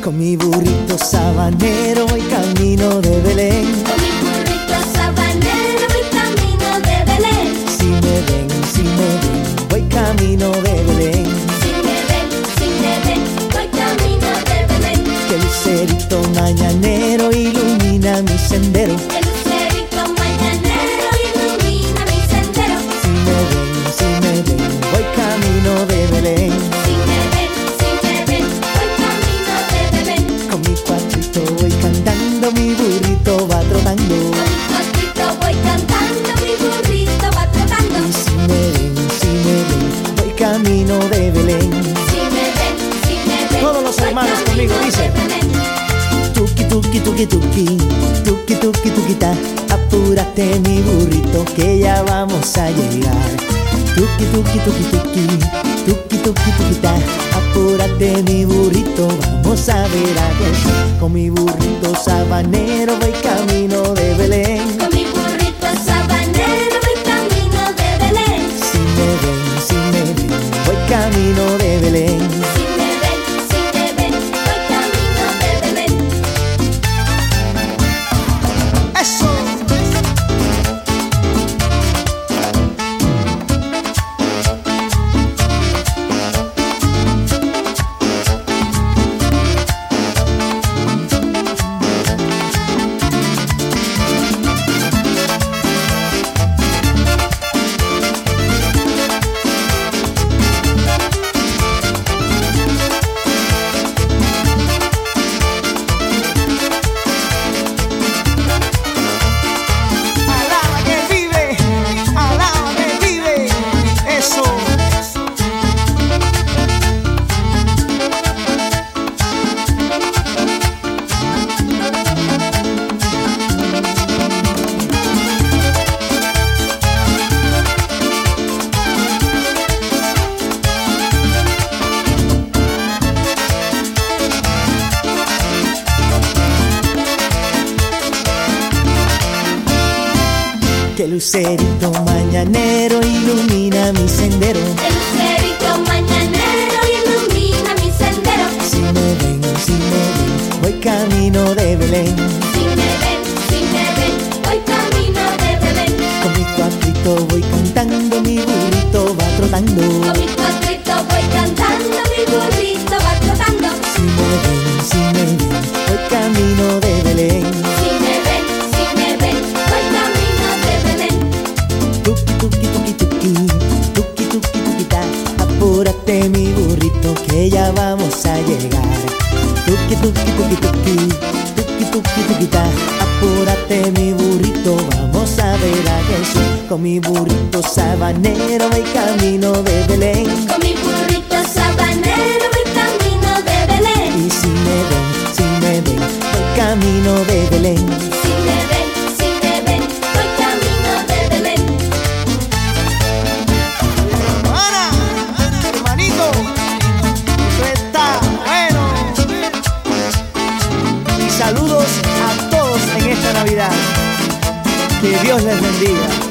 Con mi burrito sabanero voy camino de Belén. Con mi burrito sabanero voy camino de Belén. Si me ven, voy camino de Belén. Si me ven, voy camino de Belén. Que el lucerito mañanero ilumina mi sendero. El lucerito mañanero ilumina mi sendero. Si me ven, voy camino de Belén. Si me ven, voy camino de Belén. Con mi cuatrito voy cantando, mi burrito va trotando. Con mi cuatrito voy cantando, mi burrito va trotando. Y si me ven, voy camino de Belén. Si me ven, Todos los voy hermanos camino conmigo de dicen: Belén. tuki, tuki, tuki, tuki, tuki, tuki, tuquita. Apúrate mi burrito que ya vamos a llegar. Tuki, tuki, tuki, tuki, tuki, tuki, tuquita. Apúrate mi burrito, vamos a ver a Jesús. Con mi burrito sabanero voy camino de Belén. Con mi burrito sabanero voy camino de Belén. Si me ven, voy camino de Belén. Si me ven, voy camino de Belén. ¡Eso! Alaba que vive, eso. Que el lucerito mañanero ilumina mi sendero. El lucerito mañanero ilumina mi sendero. Si me ven, voy camino de Belén. Si me ven, voy camino de Belén. Con mi cuatrito voy cantando, mi burrito va trotando. Con mi cuatrito voy cantando, mi burrito va trotando. Si me ven, voy camino de Belén. Si me ven, voy camino de Belén. Tuki, tuki, tuki, tuki, tuki, tuki, tuquita. Apúrate mi burrito que ya vamos a llegar. Tuki, tuki, tuki, tuki, tuki, tuki, tuquita. Apúrate mi burrito, vamos a ver a Jesús. Con mi burrito sabanero voy camino de Belén. Con mi burrito sabanero voy camino de Belén. Y si me ven, voy camino de Belén. Si me ven, voy camino de Belén. Hermana, hermanito, eso está bueno. Y saludos a todos en esta Navidad. Que Dios les bendiga.